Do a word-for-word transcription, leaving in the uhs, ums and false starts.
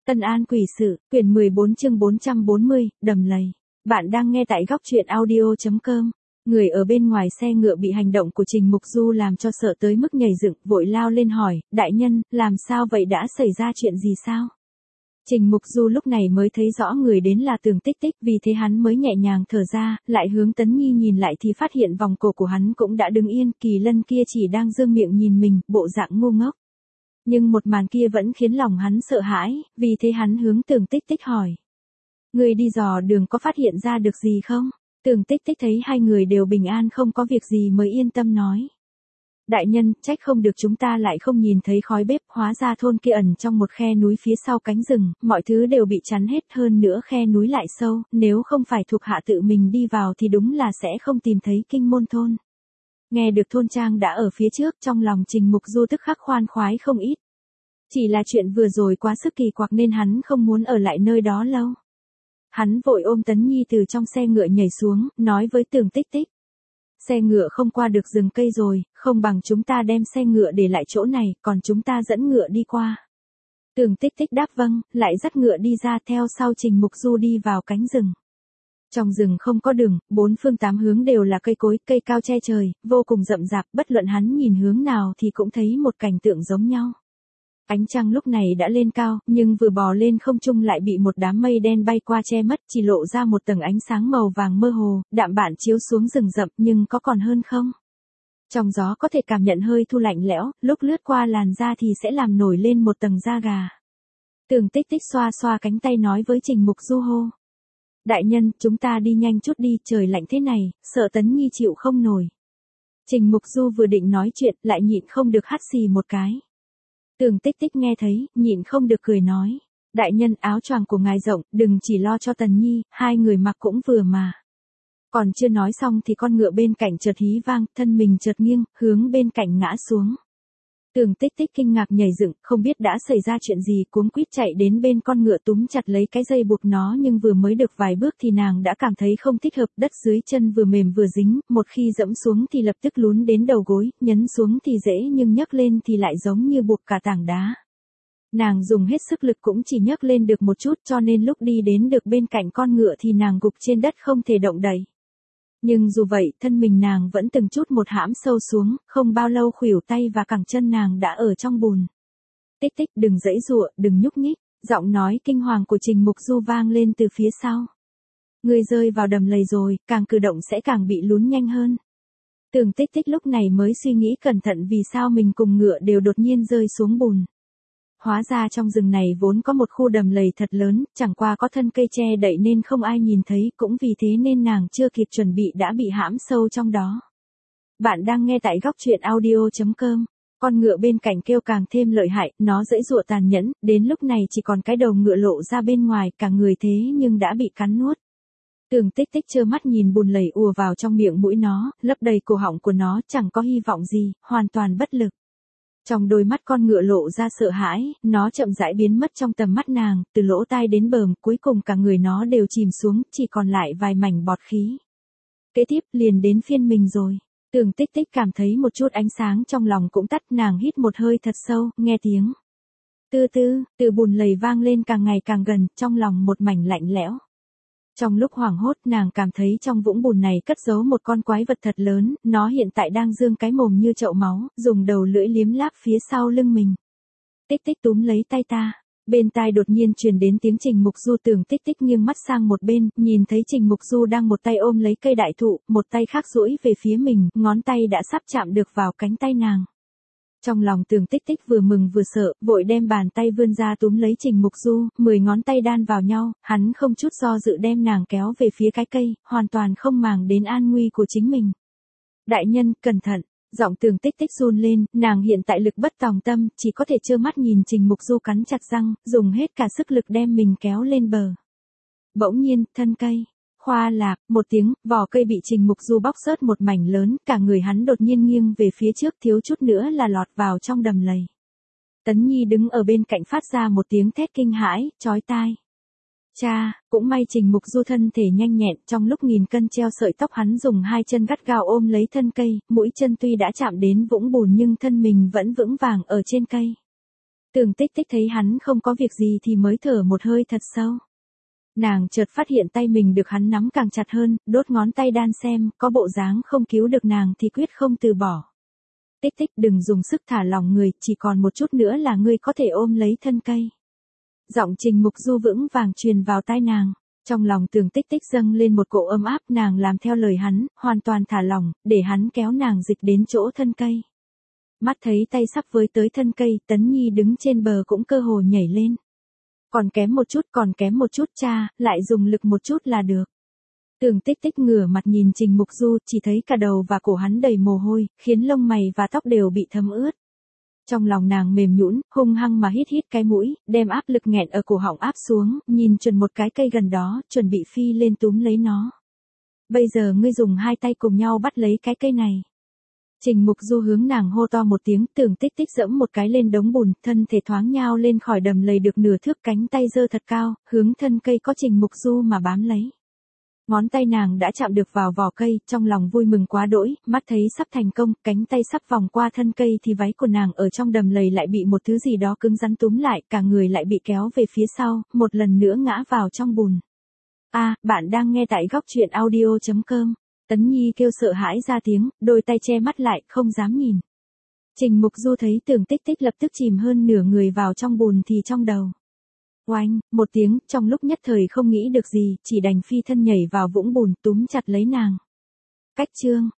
Tân An Quỷ Sự, quyển mười bốn chương bốn trăm bốn mươi, đầm lầy. Bạn đang nghe tại góc truyện audio chấm com. Người ở bên ngoài xe ngựa bị hành động của Trình Mục Du làm cho sợ tới mức nhảy dựng, vội lao lên hỏi, đại nhân, làm sao vậy, đã xảy ra chuyện gì sao? Trình Mục Du lúc này mới thấy rõ người đến là Tường Tích Tích, vì thế hắn mới nhẹ nhàng thở ra, lại hướng Tấn Nhi nhìn lại thì phát hiện vòng cổ của hắn cũng đã đứng yên, Kỳ Lân kia chỉ đang dương miệng nhìn mình, bộ dạng ngu ngốc. Nhưng một màn kia vẫn khiến lòng hắn sợ hãi, vì thế hắn hướng Tường Tích Tích hỏi. Người đi dò đường có phát hiện ra được gì không? Tường Tích Tích thấy hai người đều bình an không có việc gì mới yên tâm nói. Đại nhân, trách không được chúng ta lại không nhìn thấy khói bếp, hóa ra thôn kia ẩn trong một khe núi phía sau cánh rừng, mọi thứ đều bị chắn hết, hơn nữa khe núi lại sâu, nếu không phải thuộc hạ tự mình đi vào thì đúng là sẽ không tìm thấy kinh môn thôn. Nghe được thôn trang đã ở phía trước, trong lòng Trình Mục Du tức khắc khoan khoái không ít. Chỉ là chuyện vừa rồi quá sức kỳ quặc nên hắn không muốn ở lại nơi đó lâu. Hắn vội ôm Tấn Nhi từ trong xe ngựa nhảy xuống, nói với Tường Tích Tích. Xe ngựa không qua được rừng cây rồi, không bằng chúng ta đem xe ngựa để lại chỗ này, còn chúng ta dẫn ngựa đi qua. Tường Tích Tích đáp vâng, lại dắt ngựa đi ra theo sau Trình Mục Du đi vào cánh rừng. Trong rừng không có đường, bốn phương tám hướng đều là cây cối, cây cao che trời, vô cùng rậm rạp, bất luận hắn nhìn hướng nào thì cũng thấy một cảnh tượng giống nhau. Ánh trăng lúc này đã lên cao, nhưng vừa bò lên không trung lại bị một đám mây đen bay qua che mất, chỉ lộ ra một tầng ánh sáng màu vàng mơ hồ, đạm bạn chiếu xuống rừng rậm, nhưng có còn hơn không? Trong gió có thể cảm nhận hơi thu lạnh lẽo, lúc lướt qua làn da thì sẽ làm nổi lên một tầng da gà. Tường Tích Tích xoa xoa cánh tay nói với Trình Mục Du hô. Đại nhân, chúng ta đi nhanh chút đi, trời lạnh thế này, sợ Tấn Nhi chịu không nổi. Trình Mục Du vừa định nói chuyện, lại nhịn không được hắt xì một cái. Tường Tích Tích nghe thấy, nhịn không được cười nói. Đại nhân, áo choàng của ngài rộng, đừng chỉ lo cho Tần Nhi, hai người mặc cũng vừa mà. Còn chưa nói xong thì con ngựa bên cạnh chợt hí vang, thân mình chợt nghiêng, hướng bên cạnh ngã xuống. Tường Tích Tích kinh ngạc nhảy dựng, không biết đã xảy ra chuyện gì, cuống quýt chạy đến bên con ngựa túm chặt lấy cái dây buộc nó, nhưng vừa mới được vài bước thì nàng đã cảm thấy không thích hợp, đất dưới chân vừa mềm vừa dính, một khi dẫm xuống thì lập tức lún đến đầu gối, nhấn xuống thì dễ nhưng nhấc lên thì lại giống như buộc cả tảng đá. Nàng dùng hết sức lực cũng chỉ nhấc lên được một chút, cho nên lúc đi đến được bên cạnh con ngựa thì nàng gục trên đất không thể động đậy. Nhưng dù vậy, thân mình nàng vẫn từng chút một hãm sâu xuống, không bao lâu khuỷu tay và cẳng chân nàng đã ở trong bùn. Tích Tích, đừng giãy giụa, đừng nhúc nhích, giọng nói kinh hoàng của Trình Mục Du vang lên từ phía sau. Ngươi rơi vào đầm lầy rồi, càng cử động sẽ càng bị lún nhanh hơn. Tường Tích Tích lúc này mới suy nghĩ cẩn thận vì sao mình cùng ngựa đều đột nhiên rơi xuống bùn. Hóa ra trong rừng này vốn có một khu đầm lầy thật lớn, chẳng qua có thân cây che đậy nên không ai nhìn thấy, cũng vì thế nên nàng chưa kịp chuẩn bị đã bị hãm sâu trong đó. Bạn đang nghe tại góc truyện audio chấm com. Con ngựa bên cạnh kêu càng thêm lợi hại, nó giãy giụa tàn nhẫn, đến lúc này chỉ còn cái đầu ngựa lộ ra bên ngoài, cả người thế nhưng đã bị cắn nuốt. Tường Tích Tích trơ mắt nhìn bùn lầy ùa vào trong miệng mũi nó, lấp đầy cổ họng của nó, chẳng có hy vọng gì, hoàn toàn bất lực. Trong đôi mắt con ngựa lộ ra sợ hãi, nó chậm rãi biến mất trong tầm mắt nàng, từ lỗ tai đến bờm, cuối cùng cả người nó đều chìm xuống, chỉ còn lại vài mảnh bọt khí. Kế tiếp, liền đến phiên mình rồi. Tường Tích Tích cảm thấy một chút ánh sáng trong lòng cũng tắt, nàng hít một hơi thật sâu, nghe tiếng. Tư tư, từ bùn lầy vang lên càng ngày càng gần, trong lòng một mảnh lạnh lẽo. Trong lúc hoảng hốt nàng cảm thấy trong vũng bùn này cất giấu một con quái vật thật lớn, nó hiện tại đang dương cái mồm như chậu máu, dùng đầu lưỡi liếm láp phía sau lưng mình. Tích Tích túm lấy tay ta, bên tai đột nhiên truyền đến tiếng Trình Mục Du. Tường Tích Tích nghiêng mắt sang một bên, nhìn thấy Trình Mục Du đang một tay ôm lấy cây đại thụ, một tay khác duỗi về phía mình, ngón tay đã sắp chạm được vào cánh tay nàng. Trong lòng Tường Tích Tích vừa mừng vừa sợ, vội đem bàn tay vươn ra túm lấy Trình Mục Du, mười ngón tay đan vào nhau, hắn không chút do dự đem nàng kéo về phía cái cây, hoàn toàn không màng đến an nguy của chính mình. Đại nhân, cẩn thận, giọng Tường Tích Tích run lên, nàng hiện tại lực bất tòng tâm, chỉ có thể trơ mắt nhìn Trình Mục Du cắn chặt răng, dùng hết cả sức lực đem mình kéo lên bờ. Bỗng nhiên, thân cây khoa lạc, một tiếng, vỏ cây bị Trình Mục Du bóc rớt một mảnh lớn, cả người hắn đột nhiên nghiêng về phía trước, thiếu chút nữa là lọt vào trong đầm lầy. Tấn Nhi đứng ở bên cạnh phát ra một tiếng thét kinh hãi, chói tai. Cha, cũng may Trình Mục Du thân thể nhanh nhẹn, trong lúc nghìn cân treo sợi tóc hắn dùng hai chân gắt gao ôm lấy thân cây, mũi chân tuy đã chạm đến vũng bùn nhưng thân mình vẫn vững vàng ở trên cây. Tưởng Tích Tích thấy hắn không có việc gì thì mới thở một hơi thật sâu. Nàng chợt phát hiện tay mình được hắn nắm càng chặt hơn, đốt ngón tay đan xem, có bộ dáng không cứu được nàng thì quyết không từ bỏ. Tích Tích đừng dùng sức thả lỏng người, chỉ còn một chút nữa là ngươi có thể ôm lấy thân cây. Giọng Trình Mục Du vững vàng truyền vào tai nàng. Trong lòng Tưởng Tích Tích dâng lên một cỗ ấm áp, nàng làm theo lời hắn, hoàn toàn thả lỏng, để hắn kéo nàng dịch đến chỗ thân cây. Mắt thấy tay sắp với tới thân cây, Tấn Nhi đứng trên bờ cũng cơ hồ nhảy lên. Còn kém một chút, còn kém một chút cha, lại dùng lực một chút là được. Tưởng Tích Tích ngửa mặt nhìn Trình Mục Du, chỉ thấy cả đầu và cổ hắn đầy mồ hôi, khiến lông mày và tóc đều bị thấm ướt. Trong lòng nàng mềm nhũn, hung hăng mà hít hít cái mũi, đem áp lực nghẹn ở cổ họng áp xuống, nhìn chuẩn một cái cây gần đó, chuẩn bị phi lên túm lấy nó. Bây giờ ngươi dùng hai tay cùng nhau bắt lấy cái cây này. Trình Mục Du hướng nàng hô to một tiếng, Tưởng Tích Tích dẫm một cái lên đống bùn, thân thể thoáng nhao lên khỏi đầm lầy được nửa thước, cánh tay giơ thật cao, hướng thân cây có Trình Mục Du mà bám lấy. Ngón tay nàng đã chạm được vào vỏ cây, trong lòng vui mừng quá đỗi, mắt thấy sắp thành công, cánh tay sắp vòng qua thân cây thì váy của nàng ở trong đầm lầy lại bị một thứ gì đó cứng rắn túm lại, cả người lại bị kéo về phía sau, một lần nữa ngã vào trong bùn. A, bạn đang nghe tại góc truyện audio chấm com. Tấn Nhi kêu sợ hãi ra tiếng, đôi tay che mắt lại, không dám nhìn. Trình Mục Du thấy Tưởng Tích Tích lập tức chìm hơn nửa người vào trong bùn thì trong đầu. Oanh, một tiếng, trong lúc nhất thời không nghĩ được gì, chỉ đành phi thân nhảy vào vũng bùn túm chặt lấy nàng. Cách chương.